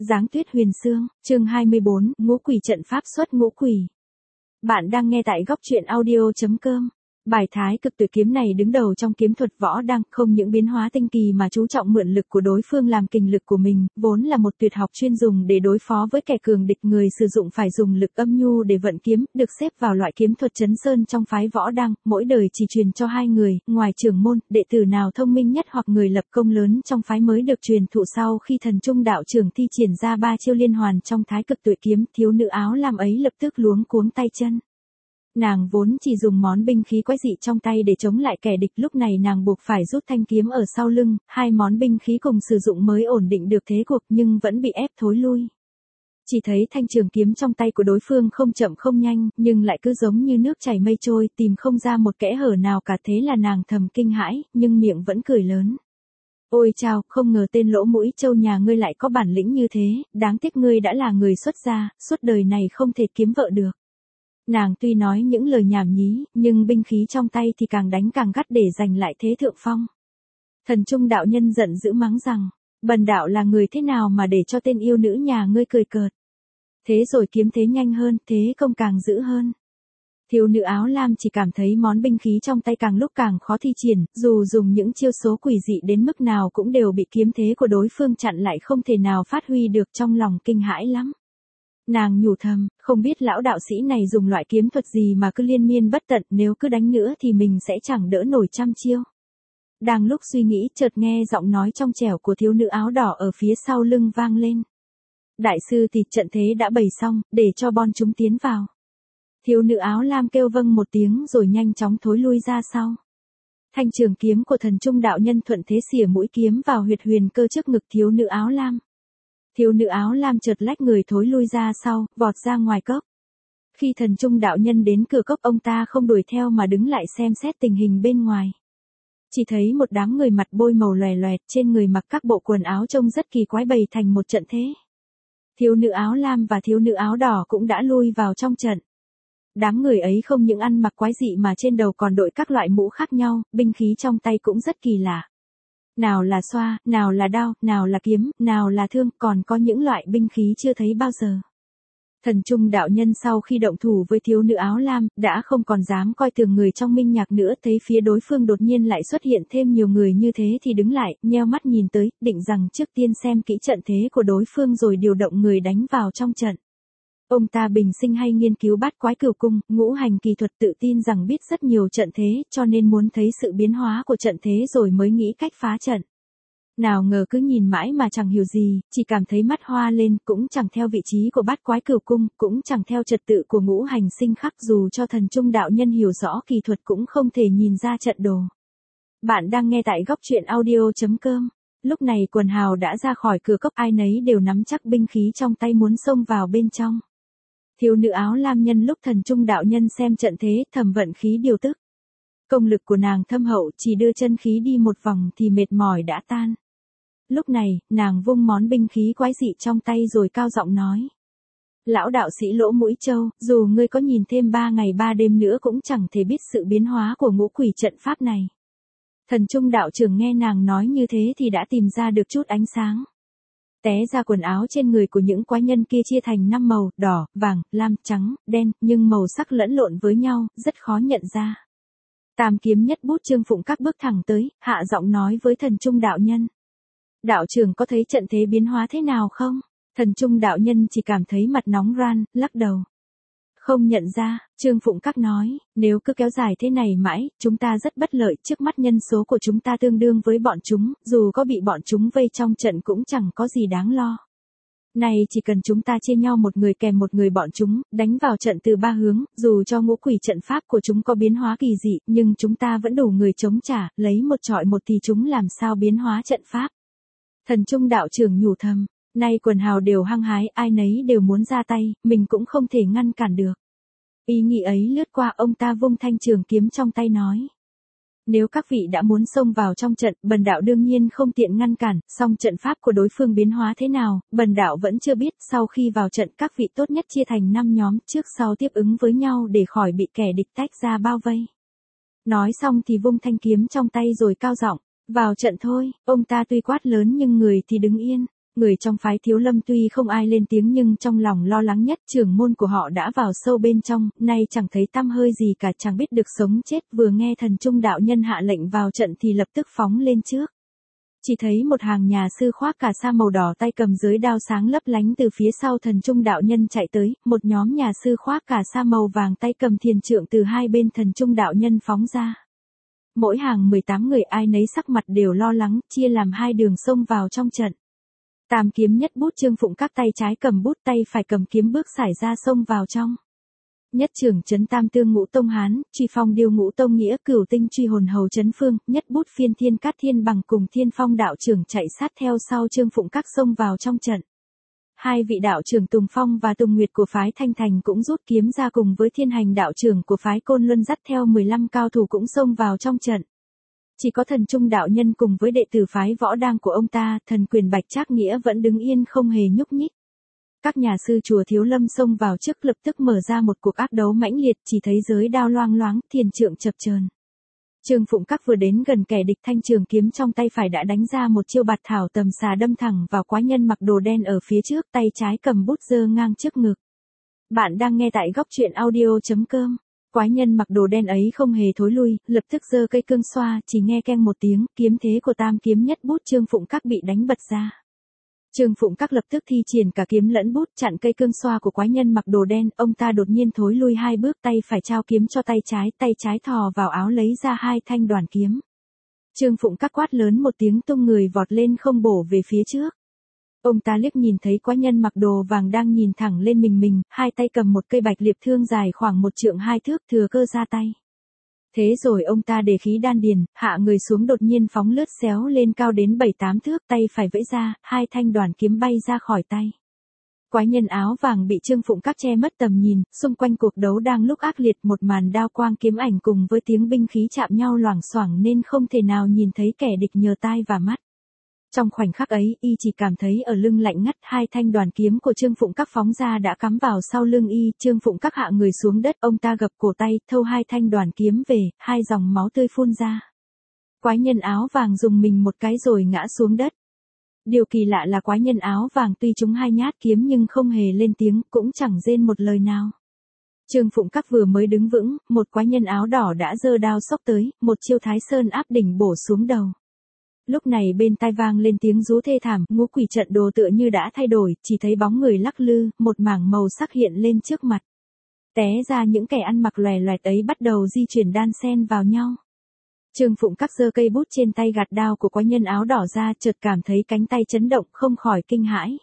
Giáng tuyết huyền xương, chương 24, ngũ quỷ trận pháp xuất ngũ quỷ. Bạn đang nghe tại góc truyện audio.com. Bài thái cực tuyệt kiếm này đứng đầu trong kiếm thuật võ đăng, không những biến hóa tinh kỳ mà chú trọng mượn lực của đối phương làm kình lực của mình, vốn là một tuyệt học chuyên dùng để đối phó với kẻ cường địch. Người sử dụng phải dùng lực âm nhu để vận kiếm, được xếp vào loại kiếm thuật chấn sơn trong phái võ đăng, mỗi đời chỉ truyền cho 2 người, ngoài trưởng môn, đệ tử nào thông minh nhất hoặc người lập công lớn trong phái mới được truyền thụ. Sau khi thần trung đạo trưởng thi triển ra 3 chiêu liên hoàn trong thái cực tuyệt kiếm, thiếu nữ áo lam ấy lập tức luống cuống tay chân. Nàng vốn chỉ dùng món binh khí quái dị trong tay để chống lại kẻ địch, lúc này nàng buộc phải rút thanh kiếm ở sau lưng, 2 món binh khí cùng sử dụng mới ổn định được thế cuộc, nhưng vẫn bị ép thối lui. Chỉ thấy thanh trường kiếm trong tay của đối phương không chậm không nhanh, nhưng lại cứ giống như nước chảy mây trôi, tìm không ra một kẽ hở nào cả. Thế là nàng thầm kinh hãi, nhưng miệng vẫn cười lớn. Ôi chao, không ngờ tên lỗ mũi trâu nhà ngươi lại có bản lĩnh như thế, đáng tiếc ngươi đã là người xuất gia, suốt đời này không thể kiếm vợ được. Nàng tuy nói những lời nhảm nhí, nhưng binh khí trong tay thì càng đánh càng gắt để giành lại thế thượng phong. Thần trung đạo nhân giận dữ mắng rằng, bần đạo là người thế nào mà để cho tên yêu nữ nhà ngươi cười cợt. Thế rồi kiếm thế nhanh hơn, thế công càng dữ hơn. Thiếu nữ áo lam chỉ cảm thấy món binh khí trong tay càng lúc càng khó thi triển, dù dùng những chiêu số quỷ dị đến mức nào cũng đều bị kiếm thế của đối phương chặn lại, không thể nào phát huy được. Trong lòng kinh hãi lắm. Nàng nhủ thầm, không biết lão đạo sĩ này dùng loại kiếm thuật gì mà cứ liên miên bất tận, nếu cứ đánh nữa thì mình sẽ chẳng đỡ nổi 100 chiêu. Đang lúc suy nghĩ, chợt nghe giọng nói trong trẻo của thiếu nữ áo đỏ ở phía sau lưng vang lên. Đại sư thì trận thế đã bày xong, để cho bọn chúng tiến vào. Thiếu nữ áo lam kêu vâng một tiếng rồi nhanh chóng thối lui ra sau. Thanh trường kiếm của thần trung đạo nhân thuận thế xỉa mũi kiếm vào huyệt huyền cơ trước ngực thiếu nữ áo lam. Thiếu nữ áo lam chợt lách người thối lui ra sau, vọt ra ngoài cốc. Khi thần trung đạo nhân đến cửa cốc, ông ta không đuổi theo mà đứng lại xem xét tình hình bên ngoài. Chỉ thấy một đám người mặt bôi màu loè loẹt, trên người mặc các bộ quần áo trông rất kỳ quái bày thành một trận thế. Thiếu nữ áo lam và thiếu nữ áo đỏ cũng đã lui vào trong trận. Đám người ấy không những ăn mặc quái dị mà trên đầu còn đội các loại mũ khác nhau, binh khí trong tay cũng rất kỳ lạ. Nào là xoa, nào là đao, nào là kiếm, nào là thương, còn có những loại binh khí chưa thấy bao giờ. Thần trung đạo nhân sau khi động thủ với thiếu nữ áo lam, đã không còn dám coi thường người trong minh nhạc nữa. Thấy phía đối phương đột nhiên lại xuất hiện thêm nhiều người như thế thì đứng lại, nheo mắt nhìn tới, định rằng trước tiên xem kỹ trận thế của đối phương rồi điều động người đánh vào trong trận. Ông ta bình sinh hay nghiên cứu bát quái cửu cung, ngũ hành kỳ thuật, tự tin rằng biết rất nhiều trận thế, cho nên muốn thấy sự biến hóa của trận thế rồi mới nghĩ cách phá trận. Nào ngờ cứ nhìn mãi mà chẳng hiểu gì, chỉ cảm thấy mắt hoa lên, cũng chẳng theo vị trí của bát quái cửu cung, cũng chẳng theo trật tự của ngũ hành sinh khắc, dù cho thần trung đạo nhân hiểu rõ kỳ thuật cũng không thể nhìn ra trận đồ. Bạn đang nghe tại góc truyện audio.com. Lúc này quần hào đã ra khỏi cửa cốc, ai nấy đều nắm chắc binh khí trong tay muốn xông vào bên trong. Thiếu nữ áo lam nhân lúc thần trung đạo nhân xem trận thế, thầm vận khí điều tức. Công lực của nàng thâm hậu, chỉ đưa chân khí đi một vòng thì mệt mỏi đã tan. Lúc này, nàng vung món binh khí quái dị trong tay rồi cao giọng nói. Lão đạo sĩ lỗ mũi trâu, dù ngươi có nhìn thêm 3 ngày 3 đêm nữa cũng chẳng thể biết sự biến hóa của ngũ quỷ trận pháp này. Thần trung đạo trưởng nghe nàng nói như thế thì đã tìm ra được chút ánh sáng. Té ra quần áo trên người của những quái nhân kia chia thành 5 màu, đỏ, vàng, lam, trắng, đen, nhưng màu sắc lẫn lộn với nhau, rất khó nhận ra. Tam kiếm nhất bút Trương Phụng Các bước thẳng tới, hạ giọng nói với thần trung đạo nhân. Đạo trưởng có thấy trận thế biến hóa thế nào không? Thần trung đạo nhân chỉ cảm thấy mặt nóng ran, lắc đầu. Không nhận ra, Trương Phụng Các nói, nếu cứ kéo dài thế này mãi, chúng ta rất bất lợi, trước mắt nhân số của chúng ta tương đương với bọn chúng, dù có bị bọn chúng vây trong trận cũng chẳng có gì đáng lo. Này chỉ cần chúng ta chia nhau một người kèm một người bọn chúng, đánh vào trận từ 3 hướng, dù cho ngũ quỷ trận pháp của chúng có biến hóa kỳ dị, nhưng chúng ta vẫn đủ người chống trả, lấy một trọi một thì chúng làm sao biến hóa trận pháp. Thần trung đạo trưởng nhủ thầm. Nay quần hào đều hăng hái, ai nấy đều muốn ra tay, mình cũng không thể ngăn cản được. Ý nghĩ ấy lướt qua, ông ta vung thanh trường kiếm trong tay nói. Nếu các vị đã muốn xông vào trong trận, bần đạo đương nhiên không tiện ngăn cản, song trận pháp của đối phương biến hóa thế nào, bần đạo vẫn chưa biết. Sau khi vào trận, các vị tốt nhất chia thành 5 nhóm, trước sau tiếp ứng với nhau để khỏi bị kẻ địch tách ra bao vây. Nói xong thì vung thanh kiếm trong tay rồi cao giọng, vào trận thôi. Ông ta tuy quát lớn nhưng người thì đứng yên. Người trong phái Thiếu Lâm tuy không ai lên tiếng nhưng trong lòng lo lắng nhất, trưởng môn của họ đã vào sâu bên trong, nay chẳng thấy tăm hơi gì cả, chẳng biết được sống chết, vừa nghe Thần Trung đạo nhân hạ lệnh vào trận thì lập tức phóng lên trước. Chỉ thấy một hàng nhà sư khoác cà sa màu đỏ tay cầm dưới đao sáng lấp lánh từ phía sau Thần Trung đạo nhân chạy tới, một nhóm nhà sư khoác cà sa màu vàng tay cầm thiền trượng từ hai bên Thần Trung đạo nhân phóng ra. Mỗi hàng 18 người ai nấy sắc mặt đều lo lắng, chia làm hai đường xông vào trong trận. Tam kiếm nhất bút Trương Phụng các tay trái cầm bút tay phải cầm kiếm bước sải ra xông vào trong. Nhất trưởng trấn tam tương ngũ tông hán, truy phong điêu ngũ tông nghĩa cửu tinh truy hồn hầu trấn phương, nhất bút phiên thiên cát thiên bằng cùng thiên phong đạo trưởng chạy sát theo sau Trương Phụng các xông vào trong trận. Hai vị đạo trưởng Tùng Phong và Tùng Nguyệt của phái Thanh Thành cũng rút kiếm ra cùng với thiên hành đạo trưởng của phái Côn Luân dắt theo 15 cao thủ cũng xông vào trong trận. Chỉ có Thần Trung đạo nhân cùng với đệ tử phái Võ Đang của ông ta, Thần Quyền Bạch Trác Nghĩa vẫn đứng yên không hề nhúc nhích. Các nhà sư chùa Thiếu Lâm xông vào trước lập tức mở ra một cuộc ác đấu mãnh liệt, chỉ thấy giới đao loang loáng, thiền trượng chập chờn. Trương Phụng các vừa đến gần kẻ địch, thanh trường kiếm trong tay phải đã đánh ra một chiêu bạt thảo tầm xà đâm thẳng vào quái nhân mặc đồ đen ở phía trước, tay trái cầm bút giơ ngang trước ngực. Bạn đang nghe tại góc truyện audio.com. Quái nhân mặc đồ đen ấy không hề thối lui, lập tức giơ cây cương xoa, chỉ nghe keng một tiếng, kiếm thế của tam kiếm nhất bút Trương Phụng các bị đánh bật ra. Trương Phụng các lập tức thi triển cả kiếm lẫn bút chặn cây cương xoa của quái nhân mặc đồ đen, ông ta đột nhiên thối lui hai bước, tay phải trao kiếm cho tay trái thò vào áo lấy ra hai thanh đoàn kiếm. Trương Phụng các quát lớn một tiếng tung người vọt lên không bổ về phía trước. Ông ta liếc nhìn thấy quái nhân mặc đồ vàng đang nhìn thẳng lên mình, hai tay cầm một cây bạch liệp thương dài khoảng 1 trượng 2 thước thừa cơ ra tay. Thế rồi ông ta để khí đan điền, hạ người xuống đột nhiên phóng lướt xéo lên cao đến 7-8 thước, tay phải vẫy ra, hai thanh đoàn kiếm bay ra khỏi tay. Quái nhân áo vàng bị Trương Phụng các che mất tầm nhìn, xung quanh cuộc đấu đang lúc ác liệt, một màn đao quang kiếm ảnh cùng với tiếng binh khí chạm nhau loảng xoảng nên không thể nào nhìn thấy kẻ địch nhờ tai và mắt. Trong khoảnh khắc ấy, y chỉ cảm thấy ở lưng lạnh ngắt, hai thanh đoàn kiếm của Trương Phụng các phóng ra đã cắm vào sau lưng y, Trương Phụng các hạ người xuống đất, ông ta gập cổ tay, thâu hai thanh đoàn kiếm về, hai dòng máu tươi phun ra. Quái nhân áo vàng dùng mình một cái rồi ngã xuống đất. Điều kỳ lạ là quái nhân áo vàng tuy trúng hai nhát kiếm nhưng không hề lên tiếng, cũng chẳng rên một lời nào. Trương Phụng các vừa mới đứng vững, một quái nhân áo đỏ đã giơ đao xốc tới, một chiêu Thái Sơn áp đỉnh bổ xuống đầu. Lúc này bên tai vang lên tiếng rú thê thảm, ngũ quỷ trận đồ tựa như đã thay đổi, chỉ thấy bóng người lắc lư, một mảng màu sắc hiện lên trước mặt. Té ra những kẻ ăn mặc lòe loẹt ấy bắt đầu di chuyển đan xen vào nhau. Trương Phụng các giơ cây bút trên tay gạt đao của quái nhân áo đỏ ra, chợt cảm thấy cánh tay chấn động, không khỏi kinh hãi.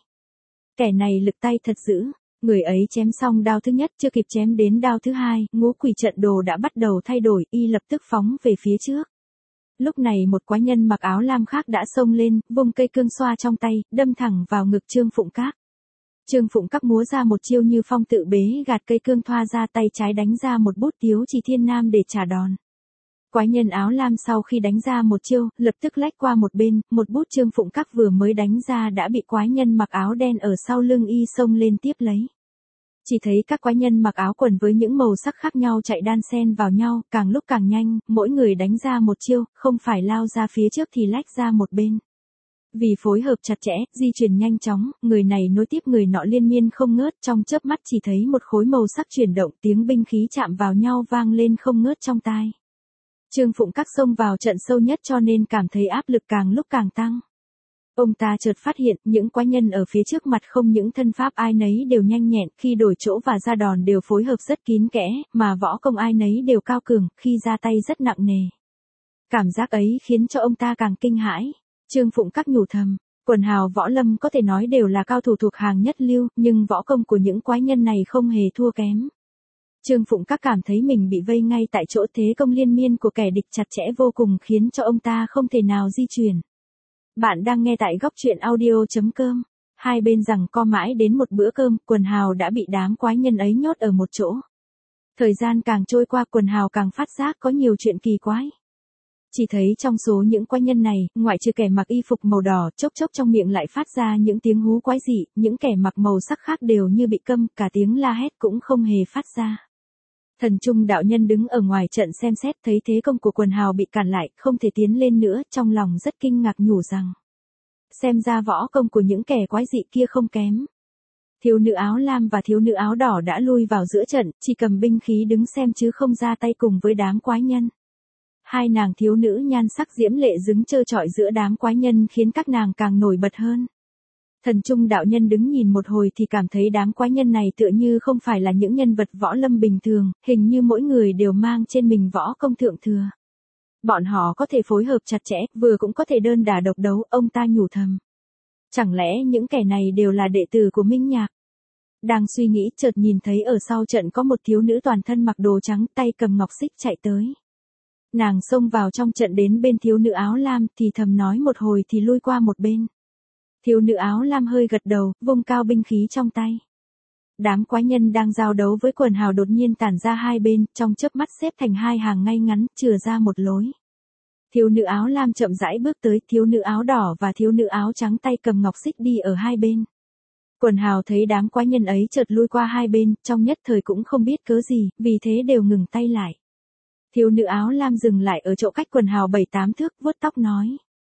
Kẻ này lực tay thật dữ. Người ấy chém xong đao thứ nhất, chưa kịp chém đến đao thứ hai, ngũ quỷ trận đồ đã bắt đầu thay đổi, y lập tức phóng về phía trước. Lúc này một quái nhân mặc áo lam khác đã xông lên, vung cây cương xoa trong tay, đâm thẳng vào ngực Trương Phụng các. Trương Phụng các múa ra một chiêu như phong tự bế, gạt cây cương thoa ra, tay trái đánh ra một bút tiếu chỉ thiên nam để trả đòn. Quái nhân áo lam sau khi đánh ra một chiêu, lập tức lách qua một bên, một bút Trương Phụng các vừa mới đánh ra đã bị quái nhân mặc áo đen ở sau lưng y xông lên tiếp lấy. Chỉ thấy các quái nhân mặc áo quần với những màu sắc khác nhau chạy đan xen vào nhau, càng lúc càng nhanh, mỗi người đánh ra một chiêu, không phải lao ra phía trước thì lách ra một bên. Vì phối hợp chặt chẽ, di chuyển nhanh chóng, người này nối tiếp người nọ liên miên không ngớt, trong chớp mắt chỉ thấy một khối màu sắc chuyển động, tiếng binh khí chạm vào nhau vang lên không ngớt trong tai. Trương Phụng các xông vào trận sâu nhất cho nên cảm thấy áp lực càng lúc càng tăng. Ông ta chợt phát hiện, những quái nhân ở phía trước mặt không những thân pháp ai nấy đều nhanh nhẹn, khi đổi chỗ và ra đòn đều phối hợp rất kín kẽ, mà võ công ai nấy đều cao cường, khi ra tay rất nặng nề. Cảm giác ấy khiến cho ông ta càng kinh hãi. Trương Phụng các nhủ thầm, quần hào võ lâm có thể nói đều là cao thủ thuộc hàng nhất lưu, nhưng võ công của những quái nhân này không hề thua kém. Trương Phụng các cảm thấy mình bị vây ngay tại chỗ, thế công liên miên của kẻ địch chặt chẽ vô cùng khiến cho ông ta không thể nào di chuyển. Bạn đang nghe tại góc truyện audio.com. Hai bên giằng co mãi đến một bữa cơm, quần hào đã bị đám quái nhân ấy nhốt ở một chỗ. Thời gian càng trôi qua, quần hào càng phát giác có nhiều chuyện kỳ quái. Chỉ thấy trong số những quái nhân này, ngoại trừ kẻ mặc y phục màu đỏ, chốc chốc trong miệng lại phát ra những tiếng hú quái dị, những kẻ mặc màu sắc khác đều như bị câm, cả tiếng la hét cũng không hề phát ra. Thần Trung đạo nhân đứng ở ngoài trận xem xét, thấy thế công của quần hào bị cản lại, không thể tiến lên nữa, trong lòng rất kinh ngạc nhủ rằng: xem ra võ công của những kẻ quái dị kia không kém. Thiếu nữ áo lam và thiếu nữ áo đỏ đã lui vào giữa trận, chỉ cầm binh khí đứng xem chứ không ra tay cùng với đám quái nhân. Hai nàng thiếu nữ nhan sắc diễm lệ đứng trơ trọi giữa đám quái nhân khiến các nàng càng nổi bật hơn. Thần Trung đạo nhân đứng nhìn một hồi thì cảm thấy đám quái nhân này tựa như không phải là những nhân vật võ lâm bình thường, hình như mỗi người đều mang trên mình võ công thượng thừa. Bọn họ có thể phối hợp chặt chẽ, vừa cũng có thể đơn đả độc đấu, ông ta nhủ thầm. Chẳng lẽ những kẻ này đều là đệ tử của Minh Nhạc? Đang suy nghĩ chợt nhìn thấy ở sau trận có một thiếu nữ toàn thân mặc đồ trắng tay cầm ngọc xích chạy tới. Nàng xông vào trong trận đến bên thiếu nữ áo lam thì thầm nói một hồi thì lui qua một bên. Thiếu nữ áo lam hơi gật đầu, vung cao binh khí trong tay. Đám quái nhân đang giao đấu với quần hào đột nhiên tản ra hai bên, trong chớp mắt xếp thành hai hàng ngay ngắn, chừa ra một lối. Thiếu nữ áo lam chậm rãi bước tới, thiếu nữ áo đỏ và thiếu nữ áo trắng tay cầm ngọc xích đi ở hai bên. Quần hào thấy đám quái nhân ấy chợt lui qua hai bên, trong nhất thời cũng không biết cớ gì, vì thế đều ngừng tay lại. Thiếu nữ áo lam dừng lại ở chỗ cách quần hào 7-8 thước, vuốt tóc nói.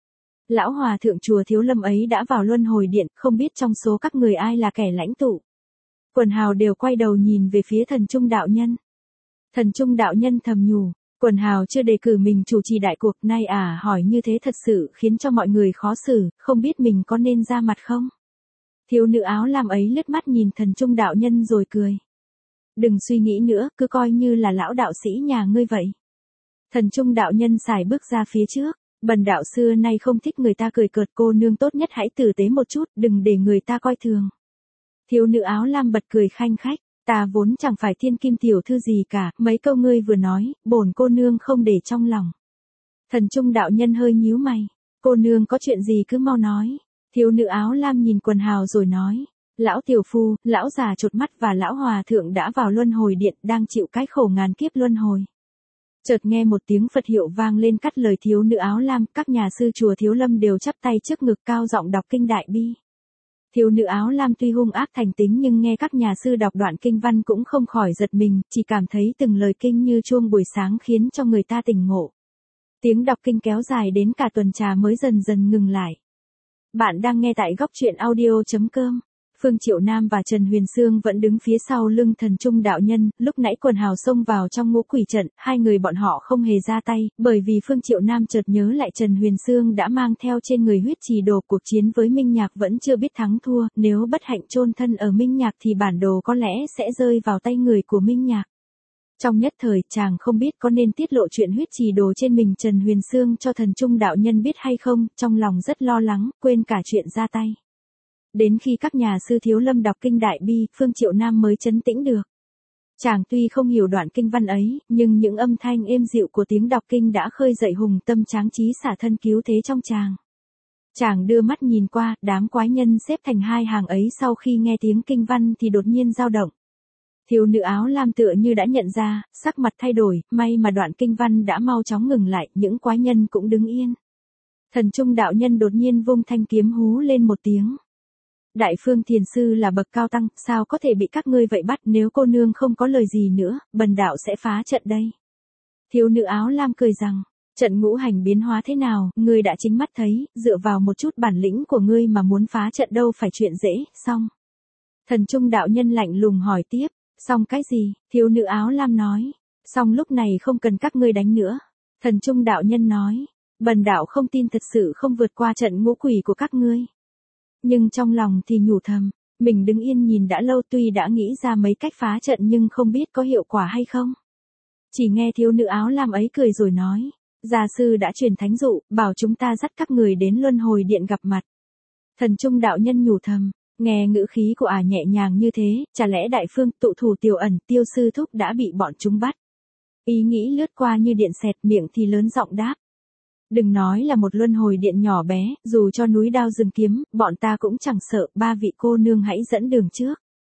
Lão hòa thượng chùa Thiếu Lâm ấy đã vào luân hồi điện, không biết trong số các người ai là kẻ lãnh tụ. Quần hào đều quay đầu nhìn về phía thần Trung đạo nhân. Thần Trung đạo nhân thầm nhủ, quần hào chưa đề cử mình chủ trì đại cuộc, nay hỏi như thế thật sự khiến cho mọi người khó xử, không biết mình có nên ra mặt không? Thiếu nữ áo lam ấy lướt mắt nhìn thần Trung đạo nhân rồi cười. Đừng suy nghĩ nữa, cứ coi như là lão đạo sĩ nhà ngươi vậy. Thần Trung đạo nhân xài bước ra phía trước. Bần đạo xưa nay không thích người ta cười cợt, cô nương tốt nhất hãy tử tế một chút, đừng để người ta coi thường. Thiếu nữ áo lam bật cười khanh khách, ta vốn chẳng phải thiên kim tiểu thư gì cả, mấy câu ngươi vừa nói, bổn cô nương không để trong lòng. Thần Trung đạo nhân hơi nhíu mày, cô nương có chuyện gì cứ mau nói. Thiếu nữ áo lam nhìn quần hào rồi nói, lão tiểu phu, lão già chột mắt và lão hòa thượng đã vào luân hồi điện, đang chịu cái khổ ngàn kiếp luân hồi. Chợt nghe một tiếng Phật hiệu vang lên cắt lời thiếu nữ áo lam, các nhà sư chùa Thiếu Lâm đều chắp tay trước ngực cao giọng đọc kinh đại bi. Thiếu nữ áo lam tuy hung ác thành tính nhưng nghe các nhà sư đọc đoạn kinh văn cũng không khỏi giật mình, chỉ cảm thấy từng lời kinh như chuông buổi sáng khiến cho người ta tỉnh ngộ. Tiếng đọc kinh kéo dài đến cả tuần trà mới dần dần ngừng lại. Bạn đang nghe tại góc truyện audio.com. Phương Triệu Nam và Trần Huyền Sương vẫn đứng phía sau lưng thần Trung đạo nhân, lúc nãy quần hào xông vào trong ngũ quỷ trận, hai người bọn họ không hề ra tay, bởi vì Phương Triệu Nam chợt nhớ lại Trần Huyền Sương đã mang theo trên người huyết trì đồ, cuộc chiến với Minh Nhạc vẫn chưa biết thắng thua, nếu bất hạnh chôn thân ở Minh Nhạc thì bản đồ có lẽ sẽ rơi vào tay người của Minh Nhạc. Trong nhất thời, chàng không biết có nên tiết lộ chuyện huyết trì đồ trên mình Trần Huyền Sương cho thần Trung đạo nhân biết hay không, trong lòng rất lo lắng, quên cả chuyện ra tay. Đến khi các nhà sư Thiếu Lâm đọc kinh đại bi, Phương Triệu Nam mới trấn tĩnh được. Chàng tuy không hiểu đoạn kinh văn ấy, nhưng những âm thanh êm dịu của tiếng đọc kinh đã khơi dậy hùng tâm tráng trí xả thân cứu thế trong chàng. Chàng đưa mắt nhìn qua, đám quái nhân xếp thành hai hàng ấy sau khi nghe tiếng kinh văn thì đột nhiên dao động. Thiếu nữ áo lam tựa như đã nhận ra, sắc mặt thay đổi, may mà đoạn kinh văn đã mau chóng ngừng lại, những quái nhân cũng đứng yên. Thần Trung đạo nhân đột nhiên vung thanh kiếm hú lên một tiếng. Đại Phương Thiền Sư là bậc cao tăng, sao có thể bị các ngươi vậy bắt, nếu cô nương không có lời gì nữa, bần đạo sẽ phá trận đây. Thiếu nữ áo lam cười rằng, trận ngũ hành biến hóa thế nào, ngươi đã chính mắt thấy, dựa vào một chút bản lĩnh của ngươi mà muốn phá trận đâu phải chuyện dễ, xong. Thần Trung đạo nhân lạnh lùng hỏi tiếp, xong cái gì, thiếu nữ áo lam nói, xong lúc này không cần các ngươi đánh nữa. Thần Trung đạo nhân nói, bần đạo không tin thật sự không vượt qua trận ngũ quỷ của các ngươi. Nhưng trong lòng thì nhủ thầm, mình đứng yên nhìn đã lâu, tuy đã nghĩ ra mấy cách phá trận nhưng không biết có hiệu quả hay không. Chỉ nghe thiếu nữ áo lam ấy cười rồi nói, gia sư đã truyền thánh dụ, bảo chúng ta dắt các người đến luân hồi điện gặp mặt. Thần Trung đạo nhân nhủ thầm, nghe ngữ khí của nhẹ nhàng như thế, chả lẽ Đại Phương tụ thủ Tiểu Ẩn Tiêu sư thúc đã bị bọn chúng bắt. Ý nghĩ lướt qua như điện xẹt, miệng thì lớn giọng đáp. Đừng nói là một luân hồi điện nhỏ bé, dù cho núi đao rừng kiếm, bọn ta cũng chẳng sợ, ba vị cô nương hãy dẫn đường trước.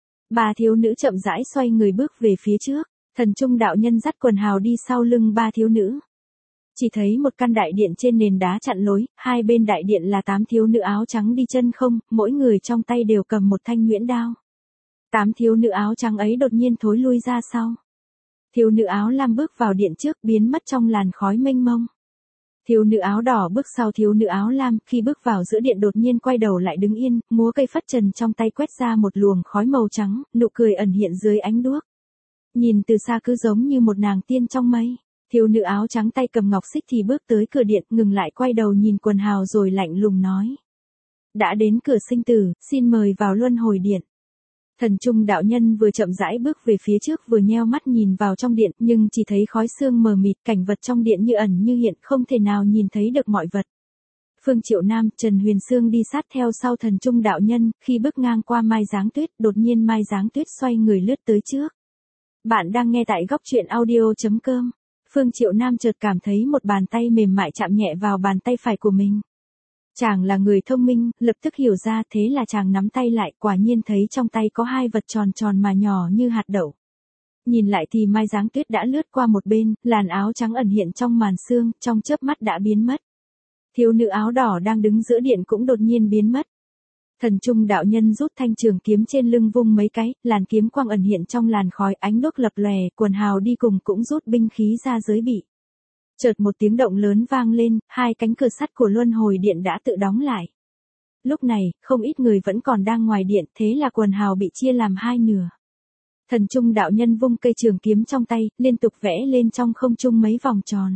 Ba thiếu nữ chậm rãi xoay người bước về phía trước, thần Trung đạo nhân dắt quần hào đi sau lưng ba thiếu nữ. Chỉ thấy một căn đại điện trên nền đá chặn lối, hai bên đại điện là 8 thiếu nữ áo trắng đi chân không, mỗi người trong tay đều cầm một thanh nhuyễn đao. 8 thiếu nữ áo trắng ấy đột nhiên thối lui ra sau. Thiếu nữ áo lam bước vào điện trước, biến mất trong làn khói mênh mông. Thiếu nữ áo đỏ bước sau thiếu nữ áo lam, khi bước vào giữa điện đột nhiên quay đầu lại đứng yên, múa cây phất trần trong tay quét ra một luồng khói màu trắng, nụ cười ẩn hiện dưới ánh đuốc. Nhìn từ xa cứ giống như một nàng tiên trong mây. Thiếu nữ áo trắng tay cầm ngọc xích thì bước tới cửa điện, ngừng lại quay đầu nhìn quần hào rồi lạnh lùng nói. Đã đến cửa sinh tử, xin mời vào luân hồi điện. Thần trung đạo nhân vừa chậm rãi bước về phía trước vừa nheo mắt nhìn vào trong điện, nhưng chỉ thấy khói sương mờ mịt, cảnh vật trong điện như ẩn như hiện, không thể nào nhìn thấy được mọi vật. Phương Triệu Nam, Trần Huyền Sương đi sát theo sau thần trung đạo nhân, khi bước ngang qua Mai Giáng Tuyết, đột nhiên Mai Giáng Tuyết xoay người lướt tới trước. Bạn đang nghe tại góc truyện audio.com. Phương Triệu Nam chợt cảm thấy một bàn tay mềm mại chạm nhẹ vào bàn tay phải của mình. Chàng là người thông minh, lập tức hiểu ra, thế là chàng nắm tay lại, quả nhiên thấy trong tay có hai vật tròn tròn mà nhỏ như hạt đậu. Nhìn lại thì Mai Giáng Tuyết đã lướt qua một bên, làn áo trắng ẩn hiện trong màn sương, trong chớp mắt đã biến mất. Thiếu nữ áo đỏ đang đứng giữa điện cũng đột nhiên biến mất. Thần trung đạo nhân rút thanh trường kiếm trên lưng vung mấy cái, làn kiếm quang ẩn hiện trong làn khói, ánh đuốc lập lòe, quần hào đi cùng cũng rút binh khí ra giới bị. Chợt một tiếng động lớn vang lên, hai cánh cửa sắt của luân hồi điện đã tự đóng lại. Lúc này, không ít người vẫn còn đang ngoài điện, thế là quần hào bị chia làm hai nửa. Thần trung đạo nhân vung cây trường kiếm trong tay, liên tục vẽ lên trong không trung mấy vòng tròn.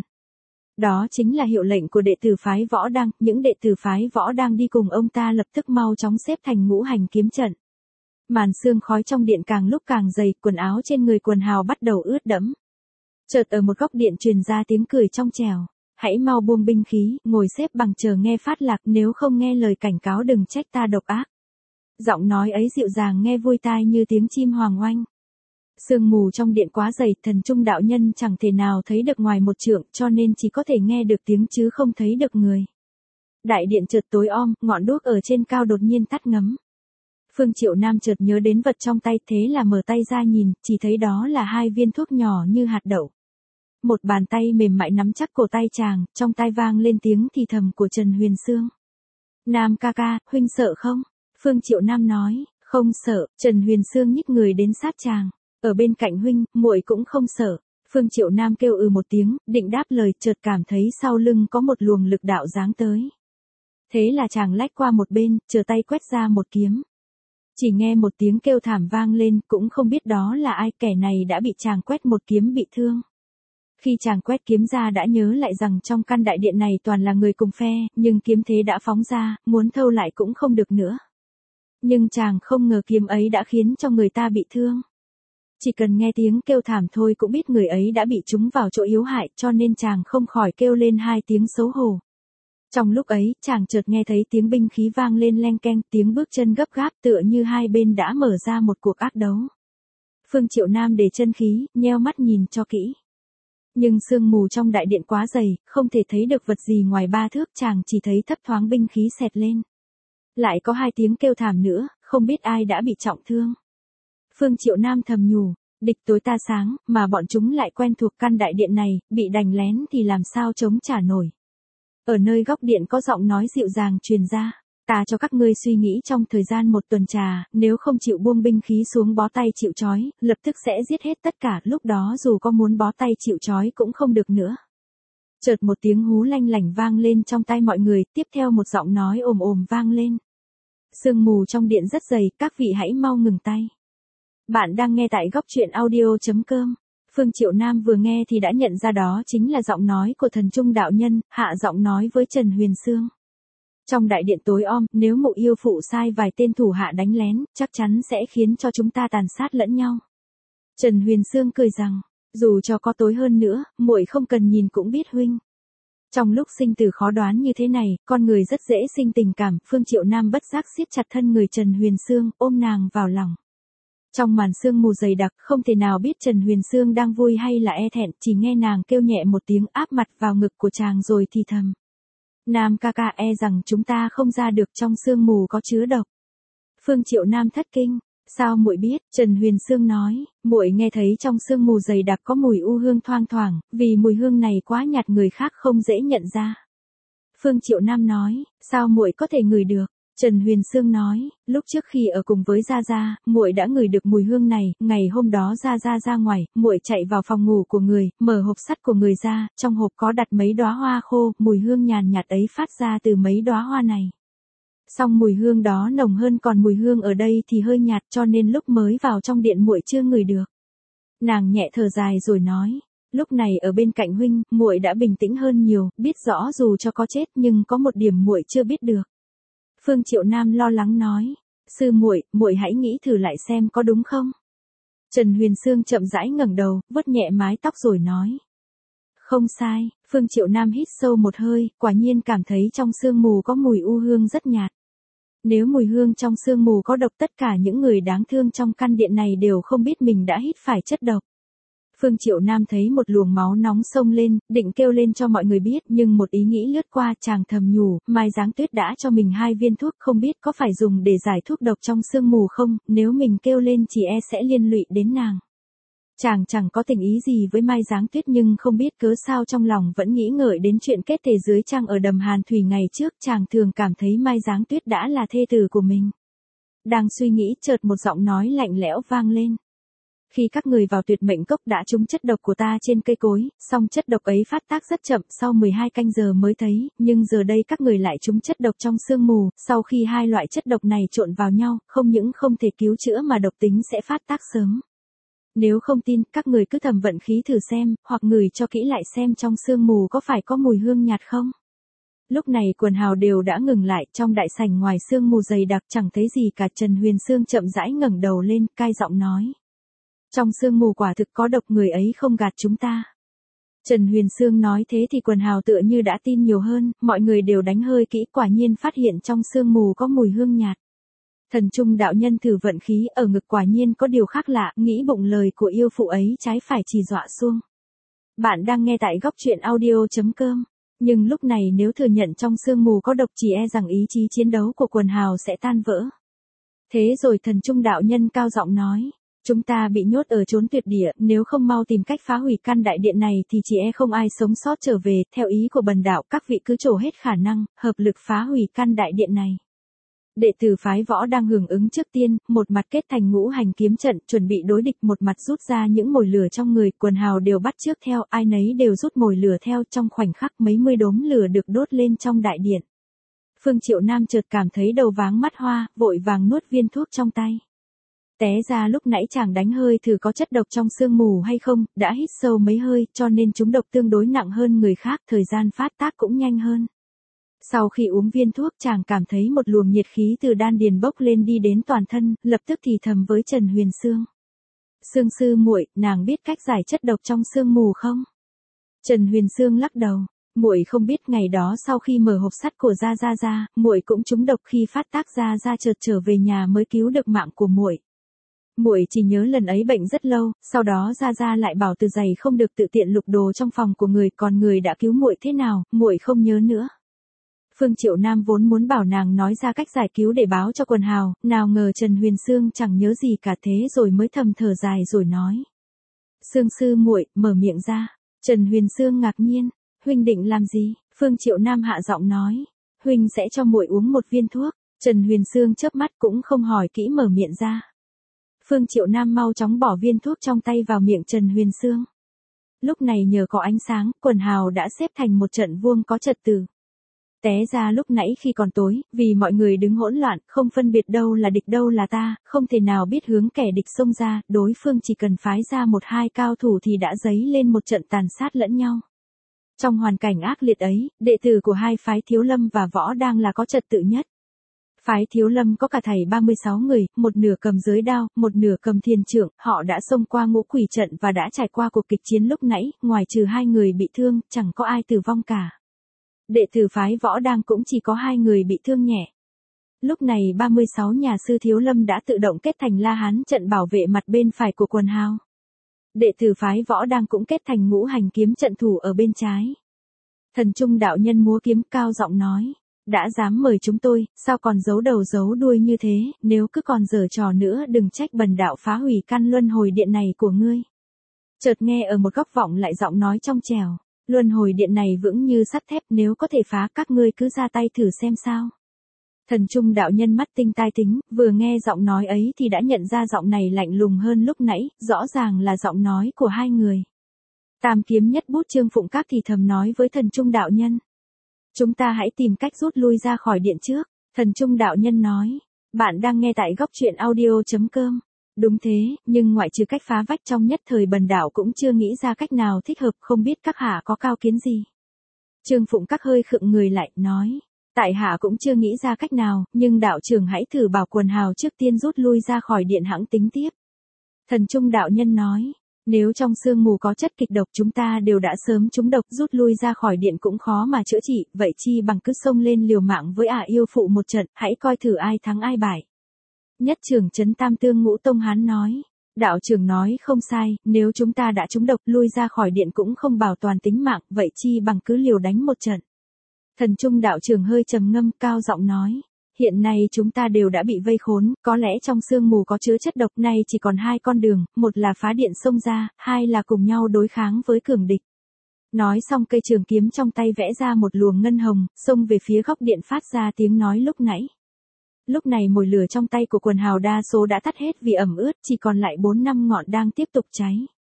Đó chính là hiệu lệnh của đệ tử phái Võ Đăng, những đệ tử phái Võ Đăng đi cùng ông ta lập tức mau chóng xếp thành ngũ hành kiếm trận. Màn sương khói trong điện càng lúc càng dày, quần áo trên người quần hào bắt đầu ướt đẫm. Chợt ở một góc điện truyền ra tiếng cười trong trẻo. Hãy mau buông binh khí, ngồi xếp bằng chờ nghe phát lạc, nếu không nghe lời cảnh cáo đừng trách ta độc ác. Giọng nói ấy dịu dàng nghe vui tai như tiếng chim hoàng oanh. Sương mù trong điện quá dày, thần trung đạo nhân chẳng thể nào thấy được ngoài một trượng, cho nên chỉ có thể nghe được tiếng chứ không thấy được người. Đại điện chợt tối om, ngọn đuốc ở trên cao đột nhiên tắt ngấm. Phương Triệu Nam chợt nhớ đến vật trong tay, thế là mở tay ra nhìn, chỉ thấy đó là hai viên thuốc nhỏ như hạt đậu. Một bàn tay mềm mại nắm chắc cổ tay chàng, trong tai vang lên tiếng thì thầm của Trần Huyền Sương. Nam ca ca, huynh sợ không? Phương Triệu Nam nói, không sợ. Trần Huyền Sương nhích người đến sát chàng. Ở bên cạnh huynh, muội cũng không sợ. Phương Triệu Nam kêu một tiếng, định đáp lời, chợt cảm thấy sau lưng có một luồng lực đạo giáng tới. Thế là chàng lách qua một bên, chờ tay quét ra một kiếm. Chỉ nghe một tiếng kêu thảm vang lên, cũng không biết đó là ai, kẻ này đã bị chàng quét một kiếm bị thương. Khi chàng quét kiếm ra đã nhớ lại rằng trong căn đại điện này toàn là người cùng phe, nhưng kiếm thế đã phóng ra, muốn thâu lại cũng không được nữa. Nhưng chàng không ngờ kiếm ấy đã khiến cho người ta bị thương. Chỉ cần nghe tiếng kêu thảm thôi cũng biết người ấy đã bị trúng vào chỗ yếu hại, cho nên chàng không khỏi kêu lên hai tiếng xấu hổ. Trong lúc ấy, chàng chợt nghe thấy tiếng binh khí vang lên leng keng, tiếng bước chân gấp gáp tựa như hai bên đã mở ra một cuộc ác đấu. Phương Triệu Nam để chân khí, nheo mắt nhìn cho kỹ. Nhưng sương mù trong đại điện quá dày, không thể thấy được vật gì ngoài 3 thước, chàng chỉ thấy thấp thoáng binh khí xẹt lên. Lại có hai tiếng kêu thảm nữa, không biết ai đã bị trọng thương. Phương Triệu Nam thầm nhủ, địch tối ta sáng, mà bọn chúng lại quen thuộc căn đại điện này, bị đánh lén thì làm sao chống trả nổi. Ở nơi góc điện có giọng nói dịu dàng truyền ra, ta cho các ngươi suy nghĩ trong thời gian một tuần trà, nếu không chịu buông binh khí xuống bó tay chịu trói, lập tức sẽ giết hết tất cả, lúc đó dù có muốn bó tay chịu trói cũng không được nữa. Chợt một tiếng hú lanh lảnh vang lên trong tai mọi người, tiếp theo một giọng nói ồm ồm vang lên. Sương mù trong điện rất dày, các vị hãy mau ngừng tay. Bạn đang nghe tại góc truyện audio.com. Phương Triệu Nam vừa nghe thì đã nhận ra đó chính là giọng nói của thần trung đạo nhân, hạ giọng nói với Trần Huyền Sương. Trong đại điện tối om, nếu mụ yêu phụ sai vài tên thủ hạ đánh lén, chắc chắn sẽ khiến cho chúng ta tàn sát lẫn nhau. Trần Huyền Sương cười rằng, dù cho có tối hơn nữa, muội không cần nhìn cũng biết huynh. Trong lúc sinh tử khó đoán như thế này, con người rất dễ sinh tình cảm, Phương Triệu Nam bất giác siết chặt thân người Trần Huyền Sương, ôm nàng vào lòng. Trong màn sương mù dày đặc, không thể nào biết Trần Huyền Sương đang vui hay là e thẹn, chỉ nghe nàng kêu nhẹ một tiếng áp mặt vào ngực của chàng rồi thì thầm. Nam ca ca, e rằng chúng ta không ra được, trong sương mù có chứa độc. Phương Triệu Nam thất kinh, sao muội biết? Trần Huyền Sương nói, muội nghe thấy trong sương mù dày đặc có mùi u hương thoang thoảng, vì mùi hương này quá nhạt người khác không dễ nhận ra. Phương Triệu Nam nói, sao muội có thể ngửi được? Trần Huyền Sương nói, lúc trước khi ở cùng với Gia Gia, muội đã ngửi được mùi hương này, ngày hôm đó Gia Gia ra ngoài, muội chạy vào phòng ngủ của người, mở hộp sắt của người ra, trong hộp có đặt mấy đóa hoa khô, mùi hương nhàn nhạt ấy phát ra từ mấy đóa hoa này. Song mùi hương đó nồng hơn, còn mùi hương ở đây thì hơi nhạt, cho nên lúc mới vào trong điện muội chưa ngửi được. Nàng nhẹ thở dài rồi nói, lúc này ở bên cạnh huynh, muội đã bình tĩnh hơn nhiều, biết rõ dù cho có chết nhưng có một điểm muội chưa biết được. Phương Triệu Nam lo lắng nói, sư muội, muội hãy nghĩ thử lại xem có đúng không? Trần Huyền Sương chậm rãi ngẩng đầu, vuốt nhẹ mái tóc rồi nói, không sai. Phương Triệu Nam hít sâu một hơi, quả nhiên cảm thấy trong sương mù có mùi u hương rất nhạt. Nếu mùi hương trong sương mù có độc, tất cả những người đáng thương trong căn điện này đều không biết mình đã hít phải chất độc. Phương Triệu Nam thấy một luồng máu nóng xông lên, định kêu lên cho mọi người biết, nhưng một ý nghĩ lướt qua, chàng thầm nhủ, Mai Giáng Tuyết đã cho mình 2 viên thuốc, không biết có phải dùng để giải thuốc độc trong sương mù không, nếu mình kêu lên chỉ e sẽ liên lụy đến nàng. Chàng chẳng có tình ý gì với Mai Giáng Tuyết, nhưng không biết cớ sao trong lòng vẫn nghĩ ngợi đến chuyện kết thề dưới trăng ở đầm Hàn Thủy ngày trước, chàng thường cảm thấy Mai Giáng Tuyết đã là thê tử của mình. Đang suy nghĩ, chợt một giọng nói lạnh lẽo vang lên. Khi các người vào Tuyệt Mệnh Cốc đã trúng chất độc của ta trên cây cối, song chất độc ấy phát tác rất chậm, sau 12 canh giờ mới thấy, nhưng giờ đây các người lại trúng chất độc trong sương mù, sau khi hai loại chất độc này trộn vào nhau, không những không thể cứu chữa mà độc tính sẽ phát tác sớm. Nếu không tin, các người cứ thầm vận khí thử xem, hoặc ngửi cho kỹ lại xem trong sương mù có phải có mùi hương nhạt không. Lúc này quần hào đều đã ngừng lại, trong đại sảnh ngoài sương mù dày đặc chẳng thấy gì cả. Trần Huyền Sương chậm rãi ngẩng đầu lên, cai giọng nói. Trong sương mù quả thực có độc, người ấy không gạt chúng ta. Trần Huyền Sương nói thế thì quần hào tựa như đã tin nhiều hơn, mọi người đều đánh hơi kỹ, quả nhiên phát hiện trong sương mù có mùi hương nhạt. Thần Trung đạo nhân thử vận khí, ở ngực quả nhiên có điều khác lạ, nghĩ bụng lời của yêu phụ ấy trái phải chỉ dọa xuông. Bạn đang nghe tại góc truyện audio.com. Nhưng lúc này nếu thừa nhận trong sương mù có độc, chỉ e rằng ý chí chiến đấu của quần hào sẽ tan vỡ. Thế rồi Thần Trung đạo nhân cao giọng nói. Chúng ta bị nhốt ở chốn tuyệt địa, nếu không mau tìm cách phá hủy căn đại điện này thì chỉ e không ai sống sót trở về. Theo ý của bần đạo, các vị cứ trổ hết khả năng, hợp lực phá hủy căn đại điện này. Đệ tử phái Võ đang hưởng ứng trước tiên, một mặt kết thành ngũ hành kiếm trận, chuẩn bị đối địch, một mặt rút ra những mồi lửa trong người, quần hào đều bắt chước theo, ai nấy đều rút mồi lửa theo, trong khoảnh khắc mấy mươi đốm lửa được đốt lên trong đại điện. Phương Triệu Nam chợt cảm thấy đầu váng mắt hoa, vội vàng nuốt viên thuốc trong tay. Té ra lúc nãy chàng đánh hơi thử có chất độc trong sương mù hay không, đã hít sâu mấy hơi, cho nên chúng độc tương đối nặng hơn người khác, thời gian phát tác cũng nhanh hơn. Sau khi uống viên thuốc, chàng cảm thấy một luồng nhiệt khí từ đan điền bốc lên đi đến toàn thân, lập tức thì thầm với Trần Huyền Sương. Sương sư muội, nàng biết cách giải chất độc trong sương mù không? Trần Huyền Sương lắc đầu, muội không biết. Ngày đó sau khi mở hộp sắt của Gia Gia ra, muội cũng trúng độc, khi phát tác Gia Gia chợt trở về nhà mới cứu được mạng của muội. Muội chỉ nhớ lần ấy bệnh rất lâu, sau đó Gia Gia lại bảo Từ Giày không được tự tiện lục đồ trong phòng của người, còn người đã cứu muội thế nào, muội không nhớ nữa. Phương Triệu Nam vốn muốn bảo nàng nói ra cách giải cứu để báo cho quần hào, nào ngờ Trần Huyền Sương chẳng nhớ gì cả, thế rồi mới thầm thở dài rồi nói. Sương sư muội, mở miệng ra. Trần Huyền Sương ngạc nhiên, huynh định làm gì? Phương Triệu Nam hạ giọng nói, huynh sẽ cho muội uống một viên thuốc. Trần Huyền Sương chớp mắt cũng không hỏi kỹ mở miệng ra. Phương Triệu Nam mau chóng bỏ viên thuốc trong tay vào miệng Trần Huyền Sương. Lúc này nhờ có ánh sáng, quần hào đã xếp thành một trận vuông có trật tự. Té ra lúc nãy khi còn tối, vì mọi người đứng hỗn loạn, không phân biệt đâu là địch đâu là ta, không thể nào biết hướng kẻ địch xông ra, đối phương chỉ cần phái ra 1-2 cao thủ thì đã dấy lên một trận tàn sát lẫn nhau. Trong hoàn cảnh ác liệt ấy, đệ tử của hai phái Thiếu Lâm và Võ đang là có trật tự nhất. Phái Thiếu Lâm có cả thảy 36 người, một nửa cầm giới đao, một nửa cầm thiền trượng, họ đã xông qua ngũ quỷ trận và đã trải qua cuộc kịch chiến lúc nãy, ngoài trừ 2 người bị thương, chẳng có ai tử vong cả. Đệ tử phái Võ đang cũng chỉ có 2 người bị thương nhẹ. Lúc này 36 nhà sư Thiếu Lâm đã tự động kết thành La Hán trận bảo vệ mặt bên phải của quần hào. Đệ tử phái Võ đang cũng kết thành ngũ hành kiếm trận thủ ở bên trái. Thần Trung đạo nhân múa kiếm cao giọng nói, đã dám mời chúng tôi, sao còn giấu đầu giấu đuôi như thế, nếu cứ còn giở trò nữa đừng trách bần đạo phá hủy căn luân hồi điện này của ngươi. Chợt nghe ở một góc vọng lại giọng nói trong trẻo. Luân hồi điện này vững như sắt thép, nếu có thể phá các ngươi cứ ra tay thử xem sao. Thần Trung đạo nhân mắt tinh tai tính, vừa nghe giọng nói ấy thì đã nhận ra giọng này lạnh lùng hơn lúc nãy, rõ ràng là giọng nói của hai người. Tam kiếm nhất bút Trương Phụng Các thì thầm nói với Thần Trung đạo nhân. Chúng ta hãy tìm cách rút lui ra khỏi điện trước. Thần Trung đạo nhân nói. Bạn đang nghe tại góc truyện audio.com. Đúng thế, nhưng ngoại trừ cách phá vách trong nhất thời bần đạo cũng chưa nghĩ ra cách nào thích hợp, không biết các hạ có cao kiến gì. Trương Phụng Các hơi khựng người lại, nói. Tại hạ cũng chưa nghĩ ra cách nào, nhưng đạo trưởng hãy thử bảo quần hào trước tiên rút lui ra khỏi điện hãng tính tiếp. Thần Trung đạo nhân nói. Nếu trong sương mù có chất kịch độc chúng ta đều đã sớm trúng độc, rút lui ra khỏi điện cũng khó mà chữa trị, vậy chi bằng cứ xông lên liều mạng với yêu phụ một trận, hãy coi thử ai thắng ai bại. Nhất trưởng trấn Tam Tương Ngũ Tông Hán nói. Đạo trưởng nói không sai, nếu chúng ta đã trúng độc lui ra khỏi điện cũng không bảo toàn tính mạng, vậy chi bằng cứ liều đánh một trận. Thần Trung đạo trưởng hơi trầm ngâm, cao giọng nói. Hiện nay chúng ta đều đã bị vây khốn, có lẽ trong sương mù có chứa chất độc, này chỉ còn hai con đường, một là phá điện xông ra, hai là cùng nhau đối kháng với cường địch. Nói xong cây trường kiếm trong tay vẽ ra một luồng ngân hồng, xông về phía góc điện phát ra tiếng nói lúc nãy. Lúc này mồi lửa trong tay của quần hào đa số đã tắt hết vì ẩm ướt, chỉ còn lại 4-5 ngọn đang tiếp tục cháy.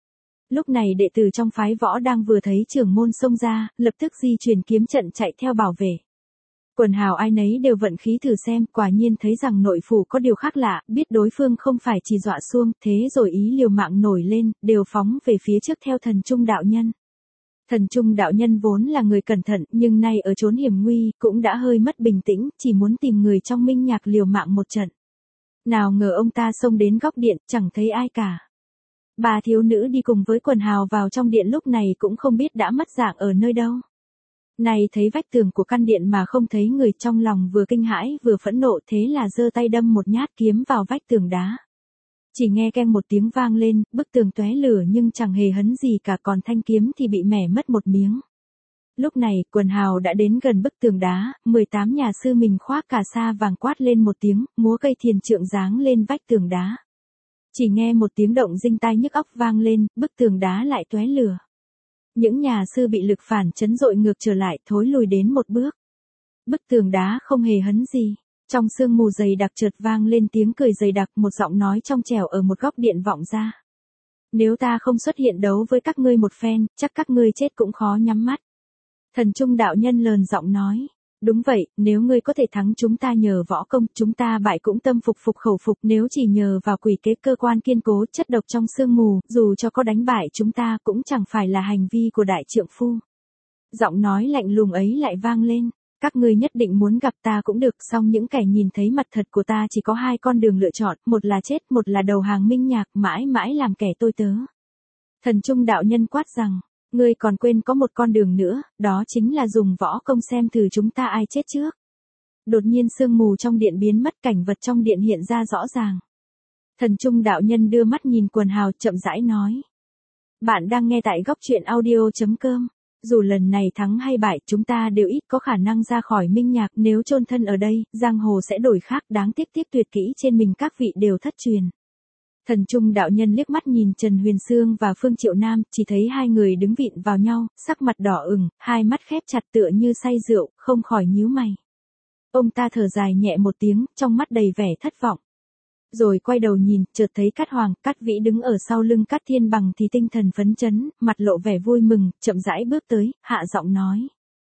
Lúc này đệ tử trong phái võ đang vừa thấy trưởng môn xông ra, lập tức di chuyển kiếm trận chạy theo bảo vệ. Quần hào ai nấy đều vận khí thử xem, quả nhiên thấy rằng nội phủ có điều khác lạ, biết đối phương không phải chỉ dọa xuông, thế rồi ý liều mạng nổi lên, đều phóng về phía trước theo Thần Trung đạo nhân. Thần Trung đạo nhân vốn là người cẩn thận, nhưng nay ở chốn hiểm nguy, cũng đã hơi mất bình tĩnh, chỉ muốn tìm người trong minh nhạc liều mạng một trận. Nào ngờ ông ta xông đến góc điện, chẳng thấy ai cả. Bà thiếu nữ đi cùng với quần hào vào trong điện lúc này cũng không biết đã mất dạng ở nơi đâu. Này thấy vách tường của căn điện mà không thấy người, trong lòng vừa kinh hãi vừa phẫn nộ, thế là giơ tay đâm một nhát kiếm vào vách tường đá. Chỉ nghe keng một tiếng vang lên, bức tường tóe lửa nhưng chẳng hề hấn gì cả, còn thanh kiếm thì bị mẻ mất một miếng. Lúc này, quần hào đã đến gần bức tường đá, 18 nhà sư mình khoác cà sa vàng quát lên một tiếng, múa cây thiền trượng giáng lên vách tường đá. Chỉ nghe một tiếng động rinh tai nhức óc vang lên, bức tường đá lại tóe lửa. Những nhà sư bị lực phản chấn dội ngược trở lại, thối lùi đến một bước. Bức tường đá không hề hấn gì. Trong sương mù dày đặc chợt vang lên tiếng cười dày đặc, một giọng nói trong trẻo ở một góc điện vọng ra. Nếu ta không xuất hiện đấu với các ngươi một phen, chắc các ngươi chết cũng khó nhắm mắt. Thần Trung đạo nhân lờn giọng nói. Đúng vậy, nếu ngươi có thể thắng chúng ta nhờ võ công, chúng ta bại cũng tâm phục phục khẩu phục, nếu chỉ nhờ vào quỷ kế cơ quan kiên cố, chất độc trong sương mù, dù cho có đánh bại chúng ta cũng chẳng phải là hành vi của đại trượng phu. Giọng nói lạnh lùng ấy lại vang lên. Các ngươi nhất định muốn gặp ta cũng được, song những kẻ nhìn thấy mặt thật của ta chỉ có hai con đường lựa chọn, một là chết, một là đầu hàng minh nhạc, mãi mãi làm kẻ tôi tớ. Thần Trung đạo nhân quát rằng, ngươi còn quên có một con đường nữa, đó chính là dùng võ công xem thử chúng ta ai chết trước. Đột nhiên sương mù trong điện biến mất, cảnh vật trong điện hiện ra rõ ràng. Thần Trung đạo nhân đưa mắt nhìn quần hào, chậm rãi nói. Bạn đang nghe tại góc truyện audio.com. Dù lần này thắng hay bại, chúng ta đều ít có khả năng ra khỏi minh nhạc, nếu chôn thân ở đây, giang hồ sẽ đổi khác, đáng tiếc tuyệt kỹ trên mình các vị đều thất truyền. Thần Trung đạo nhân liếc mắt nhìn Trần Huyền Sương và Phương Triệu Nam, chỉ thấy hai người đứng vịn vào nhau, sắc mặt đỏ ửng, hai mắt khép chặt tựa như say rượu, không khỏi nhíu mày. Ông ta thở dài nhẹ một tiếng, trong mắt đầy vẻ thất vọng. Rồi quay đầu nhìn, chợt thấy Cát Hoàng, Cát Vĩ đứng ở sau lưng Cát Thiên Bằng thì tinh thần phấn chấn, mặt lộ vẻ vui mừng, chậm rãi bước tới, hạ giọng nói.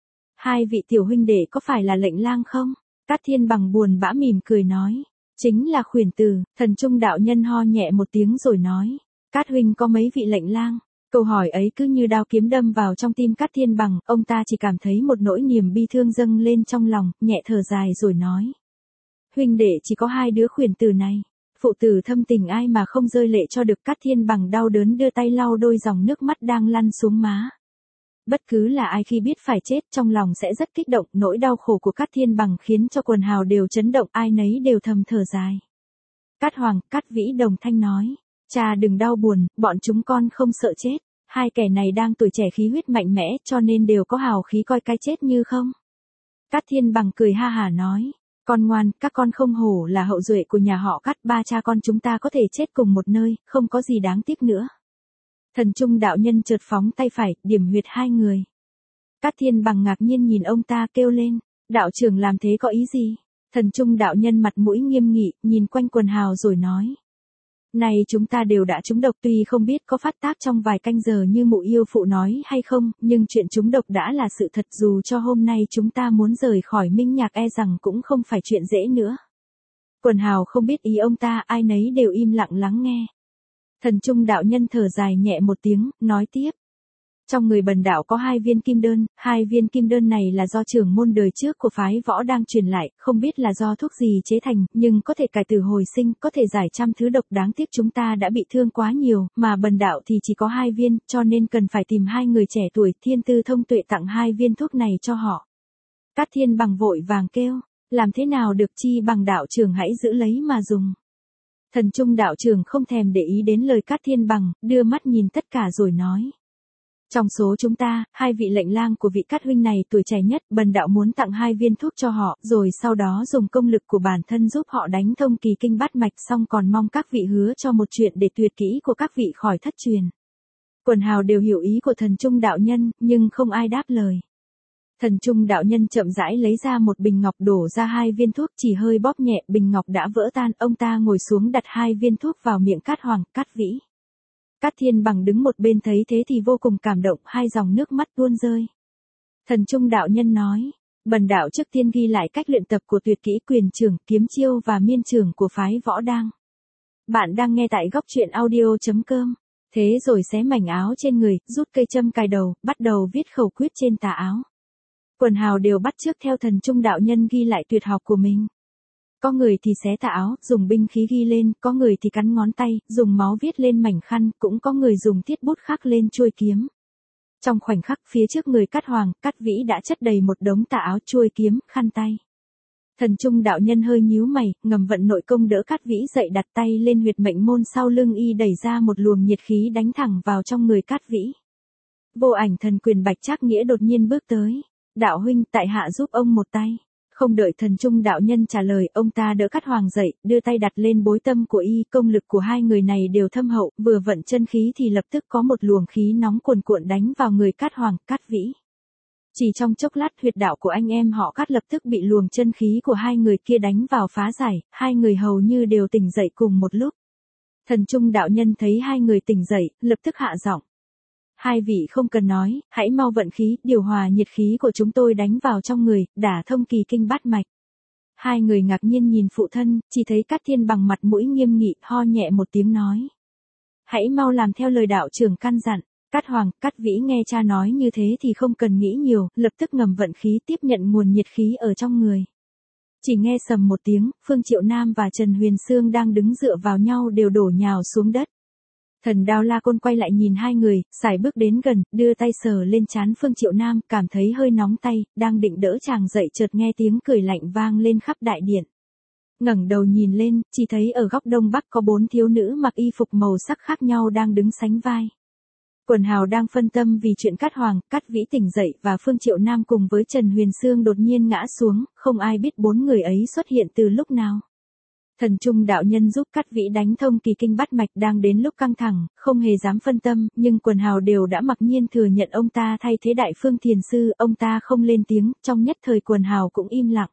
Hai vị tiểu huynh đệ có phải là lệnh lang không? Cát Thiên Bằng buồn bã mỉm cười nói. Chính là Khuyển Tử. Thần Trung đạo nhân ho nhẹ một tiếng rồi nói. Cát huynh có mấy vị lệnh lang? Câu hỏi ấy cứ như đao kiếm đâm vào trong tim Cát Thiên Bằng, ông ta chỉ cảm thấy một nỗi niềm bi thương dâng lên trong lòng, nhẹ thở dài rồi nói. Huynh đệ chỉ có hai đứa Khuyển Tử này. Phụ tử thâm tình ai mà không rơi lệ cho được. Cát Thiên Bằng đau đớn đưa tay lau đôi dòng nước mắt đang lăn xuống má. Bất cứ là ai khi biết phải chết trong lòng sẽ rất kích động, nỗi đau khổ của Cát Thiên Bằng khiến cho quần hào đều chấn động, ai nấy đều thầm thở dài. Cát Hoàng, Cát Vĩ đồng thanh nói, cha đừng đau buồn, bọn chúng con không sợ chết, hai kẻ này đang tuổi trẻ khí huyết mạnh mẽ cho nên đều có hào khí coi cái chết như không. Cát Thiên Bằng cười ha hả nói, con ngoan, các con không hổ là hậu duệ của nhà họ Cát, ba cha con chúng ta có thể chết cùng một nơi, không có gì đáng tiếc nữa. Thần Trung đạo nhân chợt phóng tay phải, điểm huyệt hai người. Cát Thiên Bằng ngạc nhiên nhìn ông ta kêu lên, đạo trưởng làm thế có ý gì? Thần Trung đạo nhân mặt mũi nghiêm nghị, nhìn quanh quần hào rồi nói. Này chúng ta đều đã trúng độc, tuy không biết có phát tác trong vài canh giờ như mụ yêu phụ nói hay không, nhưng chuyện trúng độc đã là sự thật, dù cho hôm nay chúng ta muốn rời khỏi Minh Nhạc e rằng cũng không phải chuyện dễ nữa. Quần hào không biết ý ông ta, ai nấy đều im lặng lắng nghe. Thần Trung đạo nhân thở dài nhẹ một tiếng, nói tiếp. Trong người bần đạo có 2 viên kim đơn, 2 viên kim đơn này là do trưởng môn đời trước của phái võ đang truyền lại, không biết là do thuốc gì chế thành, nhưng có thể cải tử hồi sinh, có thể giải trăm thứ độc, đáng tiếc chúng ta đã bị thương quá nhiều, mà bần đạo thì chỉ có 2 viên, cho nên cần phải tìm 2 người trẻ tuổi thiên tư thông tuệ tặng 2 viên thuốc này cho họ. Cát Thiên Bằng vội vàng kêu, làm thế nào được, chi bằng đạo trưởng hãy giữ lấy mà dùng. Thần Trung đạo trưởng không thèm để ý đến lời Cát Thiên Bằng, đưa mắt nhìn tất cả rồi nói. Trong số chúng ta, 2 vị lệnh lang của vị Cát huynh này tuổi trẻ nhất, bần đạo muốn tặng 2 viên thuốc cho họ, rồi sau đó dùng công lực của bản thân giúp họ đánh thông kỳ kinh bát mạch, xong còn mong các vị hứa cho một chuyện để tuyệt kỹ của các vị khỏi thất truyền. Quần hào đều hiểu ý của Thần Trung đạo nhân, nhưng không ai đáp lời. Thần Trung đạo nhân chậm rãi lấy ra một bình ngọc, đổ ra 2 viên thuốc, chỉ hơi bóp nhẹ, bình ngọc đã vỡ tan, ông ta ngồi xuống đặt 2 viên thuốc vào miệng Cát Hoàng, Cát Vĩ. Cát Thiên Bằng đứng một bên thấy thế thì vô cùng cảm động, 2 dòng nước mắt tuôn rơi. Thần Trung đạo nhân nói, bần đạo trước tiên ghi lại cách luyện tập của tuyệt kỹ quyền trưởng, kiếm chiêu và miên trưởng của phái võ đang. Bạn đang nghe tại góc truyện audio.com. Thế rồi xé mảnh áo trên người, rút cây châm cài đầu, bắt đầu viết khẩu quyết trên tà áo. Quần hào đều bắt chước theo Thần Trung đạo nhân ghi lại tuyệt học của mình. Có người thì xé tà áo, dùng binh khí ghi lên, có người thì cắn ngón tay, dùng máu viết lên mảnh khăn, cũng có người dùng thiết bút khắc lên chuôi kiếm. Trong khoảnh khắc phía trước người Cát Hoàng, Cát Vĩ đã chất đầy một đống tà áo, chuôi kiếm, khăn tay. Thần Trung đạo nhân hơi nhíu mày, ngầm vận nội công đỡ Cát Vĩ dậy, đặt tay lên huyệt mệnh môn sau lưng y, đẩy ra một luồng nhiệt khí đánh thẳng vào trong người Cát Vĩ. Vô Ảnh Thần Quyền Bạch Trác Nghĩa đột nhiên bước tới. Đạo huynh, tại hạ giúp ông một tay. Không đợi Thần Trung đạo nhân trả lời, ông ta đỡ Cát Hoàng dậy, đưa tay đặt lên bối tâm của y, công lực của 2 người này đều thâm hậu, vừa vận chân khí thì lập tức có một luồng khí nóng cuồn cuộn đánh vào người Cát Hoàng, Cát Vĩ. Chỉ trong chốc lát, huyệt đạo của anh em họ Cát lập tức bị luồng chân khí của 2 người kia đánh vào phá giải, 2 người hầu như đều tỉnh dậy cùng một lúc. Thần Trung đạo nhân thấy 2 người tỉnh dậy, lập tức hạ giọng. 2 vị không cần nói, hãy mau vận khí, điều hòa nhiệt khí của chúng tôi đánh vào trong người, đả thông kỳ kinh bát mạch. 2 người ngạc nhiên nhìn phụ thân, chỉ thấy Cát Thiên Bằng mặt mũi nghiêm nghị, ho nhẹ một tiếng nói. Hãy mau làm theo lời đạo trưởng căn dặn. Cát Hoàng, Cát Vĩ nghe cha nói như thế thì không cần nghĩ nhiều, lập tức ngầm vận khí tiếp nhận nguồn nhiệt khí ở trong người. Chỉ nghe sầm một tiếng, Phương Triệu Nam và Trần Huyền Sương đang đứng dựa vào nhau đều đổ nhào xuống đất. Thần Đao La Côn quay lại nhìn 2 người, sải bước đến gần, đưa tay sờ lên trán Phương Triệu Nam, cảm thấy hơi nóng tay, đang định đỡ chàng dậy chợt nghe tiếng cười lạnh vang lên khắp đại điện. Ngẩng đầu nhìn lên, chỉ thấy ở góc đông bắc có 4 thiếu nữ mặc y phục màu sắc khác nhau đang đứng sánh vai. Quần hào đang phân tâm vì chuyện Cát Hoàng, Cát Vĩ tỉnh dậy và Phương Triệu Nam cùng với Trần Huyền Sương đột nhiên ngã xuống, không ai biết 4 người ấy xuất hiện từ lúc nào. Thần Trung đạo nhân giúp Cát Vĩ đánh thông kỳ kinh bát mạch đang đến lúc căng thẳng, không hề dám phân tâm, nhưng quần hào đều đã mặc nhiên thừa nhận ông ta thay thế Đại Phương Thiền Sư, ông ta không lên tiếng, trong nhất thời quần hào cũng im lặng.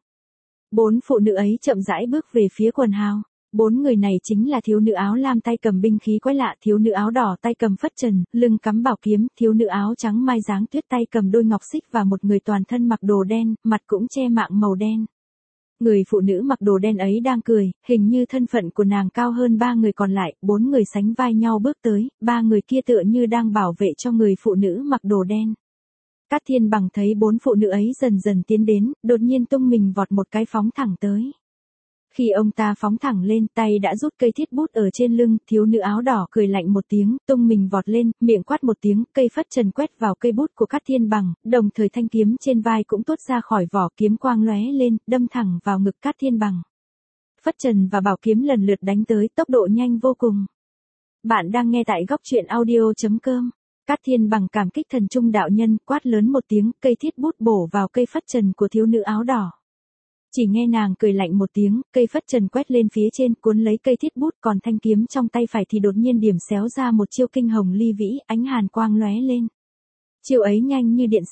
4 phụ nữ ấy chậm rãi bước về phía quần hào. 4 người này chính là thiếu nữ áo lam tay cầm binh khí quái lạ, thiếu nữ áo đỏ tay cầm phất trần, lưng cắm bảo kiếm, thiếu nữ áo trắng mai dáng tuyết tay cầm đôi ngọc xích và một người toàn thân mặc đồ đen, mặt cũng che mạng màu đen. Người phụ nữ mặc đồ đen ấy đang cười, hình như thân phận của nàng cao hơn 3 người còn lại, 4 người sánh vai nhau bước tới, 3 người kia tựa như đang bảo vệ cho người phụ nữ mặc đồ đen. Cát Thiên Bằng thấy 4 phụ nữ ấy dần dần tiến đến, đột nhiên tung mình vọt một cái phóng thẳng tới. Khi ông ta phóng thẳng lên, tay đã rút cây thiết bút ở trên lưng, thiếu nữ áo đỏ cười lạnh một tiếng, tung mình vọt lên, miệng quát một tiếng, cây phất trần quét vào cây bút của Cát Thiên Bằng, đồng thời thanh kiếm trên vai cũng tuốt ra khỏi vỏ, kiếm quang lóe lên, đâm thẳng vào ngực Cát Thiên Bằng. Phất trần và bảo kiếm lần lượt đánh tới, tốc độ nhanh vô cùng. Bạn đang nghe tại góc truyện audio.com. Cát Thiên Bằng cảm kích Thần Trung đạo nhân, quát lớn một tiếng, cây thiết bút bổ vào cây phất trần của thiếu nữ áo đỏ. Chỉ nghe nàng cười lạnh một tiếng, cây phất trần quét lên phía trên, cuốn lấy cây thiết bút, còn thanh kiếm trong tay phải thì đột nhiên điểm xéo ra một chiêu kinh hồng ly vĩ, ánh hàn quang lóe lên. Chiêu ấy nhanh như điện xẹt,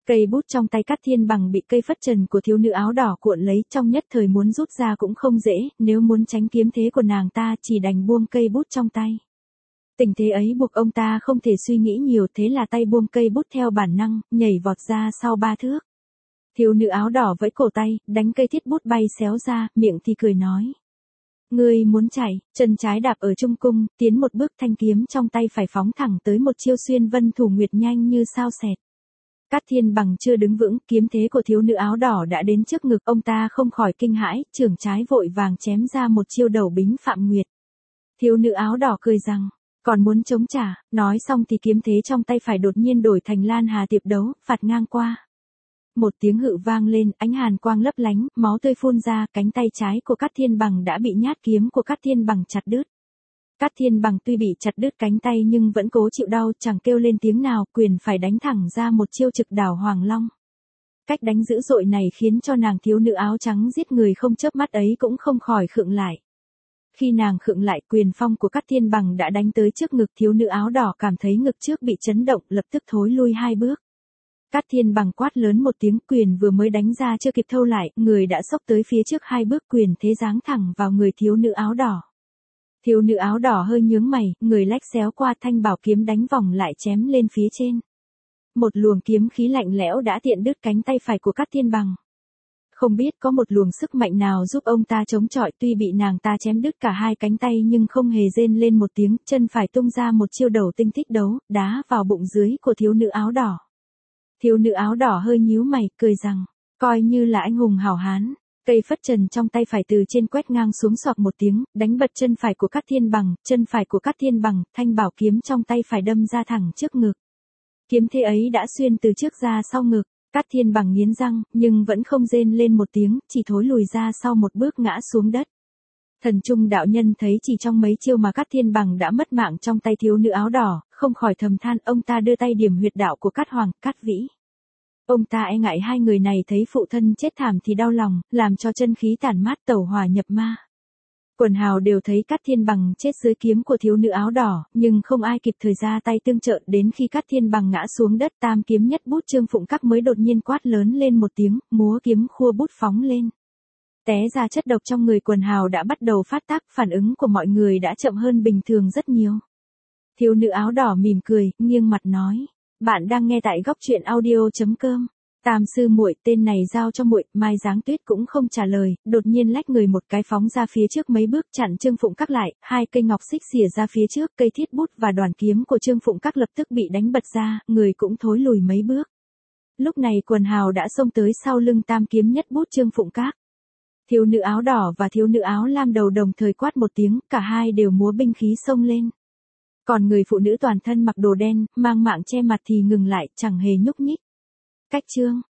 Cây bút trong tay Cát Thiên Bằng bị cây phất trần của thiếu nữ áo đỏ cuộn lấy, trong nhất thời muốn rút ra cũng không dễ, nếu muốn tránh kiếm thế của nàng ta chỉ đành buông cây bút trong tay. Tình thế ấy buộc ông ta không thể suy nghĩ nhiều, thế là tay buông cây bút theo bản năng, nhảy vọt ra sau 3 thước. Thiếu nữ áo đỏ vẫy cổ tay, đánh cây thiết bút bay xéo ra, miệng thì cười nói. Ngươi muốn chạy, chân trái đạp ở trung cung, tiến một bước, thanh kiếm trong tay phải phóng thẳng tới một chiêu xuyên vân thủ nguyệt nhanh như sao xẹt. Cát Thiên Bằng chưa đứng vững, kiếm thế của thiếu nữ áo đỏ đã đến trước ngực, ông ta không khỏi kinh hãi, chưởng trái vội vàng chém ra một chiêu đầu bính phạm nguyệt. Thiếu nữ áo đỏ cười rằng, còn muốn chống trả, nói xong thì kiếm thế trong tay phải đột nhiên đổi thành Lan Hà Tiệp Đấu, phạt ngang qua. Một tiếng hự vang lên, ánh hàn quang lấp lánh, máu tươi phun ra, cánh tay trái của Cát Thiên Bằng đã bị nhát kiếm của Cát Thiên Bằng chặt đứt. Cát Thiên Bằng tuy bị chặt đứt cánh tay nhưng vẫn cố chịu đau, chẳng kêu lên tiếng nào, quyền phải đánh thẳng ra một chiêu trực đảo Hoàng Long. Cách đánh dữ dội này khiến cho nàng thiếu nữ áo trắng giết người không chớp mắt ấy cũng không khỏi khựng lại. Khi nàng khựng lại, quyền phong của Cát Thiên Bằng đã đánh tới trước ngực, thiếu nữ áo đỏ cảm thấy ngực trước bị chấn động, lập tức thối lui 2 bước. Cát Thiên Bằng quát lớn một tiếng, quyền vừa mới đánh ra chưa kịp thâu lại, người đã xốc tới phía trước 2 bước, quyền thế giáng thẳng vào người thiếu nữ áo đỏ. Thiếu nữ áo đỏ hơi nhướng mày, người lách xéo qua, thanh bảo kiếm đánh vòng lại chém lên phía trên. Một luồng kiếm khí lạnh lẽo đã tiện đứt cánh tay phải của Cát Thiên Bằng. Không biết có một luồng sức mạnh nào giúp ông ta chống chọi, tuy bị nàng ta chém đứt cả 2 cánh tay nhưng không hề rên lên một tiếng, chân phải tung ra một chiêu đầu tinh thích đấu, đá vào bụng dưới của thiếu nữ áo đỏ. Thiếu nữ áo đỏ hơi nhíu mày, cười rằng, coi như là anh hùng hảo hán. Cây phất trần trong tay phải từ trên quét ngang xuống, xoạc một tiếng, đánh bật chân phải của Cát Thiên Bằng, chân phải của Cát Thiên Bằng, thanh bảo kiếm trong tay phải đâm ra thẳng trước ngực. Kiếm thế ấy đã xuyên từ trước ra sau ngực, Cát Thiên Bằng nghiến răng, nhưng vẫn không rên lên một tiếng, chỉ thối lùi ra sau một bước ngã xuống đất. Thần Trung đạo nhân thấy chỉ trong mấy chiêu mà Cát Thiên Bằng đã mất mạng trong tay thiếu nữ áo đỏ, không khỏi thầm than, ông ta đưa tay điểm huyệt đạo của Cát Hoàng, Cát Vĩ. Ông ta e ngại 2 người này thấy phụ thân chết thảm thì đau lòng, làm cho chân khí tản mát tẩu hỏa nhập ma. Quần hào đều thấy Cát Thiên Bằng chết dưới kiếm của thiếu nữ áo đỏ, nhưng không ai kịp thời ra tay tương trợ, đến khi Cát Thiên Bằng ngã xuống đất, tam kiếm nhất bút Trương Phụng Các mới đột nhiên quát lớn lên một tiếng, múa kiếm khua bút phóng lên. Té ra chất độc trong người quần hào đã bắt đầu phát tác, phản ứng của mọi người đã chậm hơn bình thường rất nhiều. Thiếu nữ áo đỏ mỉm cười, nghiêng mặt nói. Bạn đang nghe tại góc truyện audio.com. Tam sư muội, tên này giao cho muội. Mai Giáng Tuyết cũng không trả lời, đột nhiên lách người một cái phóng ra phía trước mấy bước, chặn Trương Phụng Các lại, 2 cây ngọc xích xỉa ra phía trước, cây thiết bút và đoàn kiếm của Trương Phụng Các lập tức bị đánh bật ra, người cũng thối lùi mấy bước. Lúc này quần hào đã xông tới sau lưng tam kiếm nhất bút Trương Phụng Các. Thiếu nữ áo đỏ và thiếu nữ áo lam đầu đồng thời quát một tiếng, cả hai đều múa binh khí xông lên. Còn người phụ nữ toàn thân mặc đồ đen, mang mạng che mặt thì ngừng lại, chẳng hề nhúc nhích. Cách chương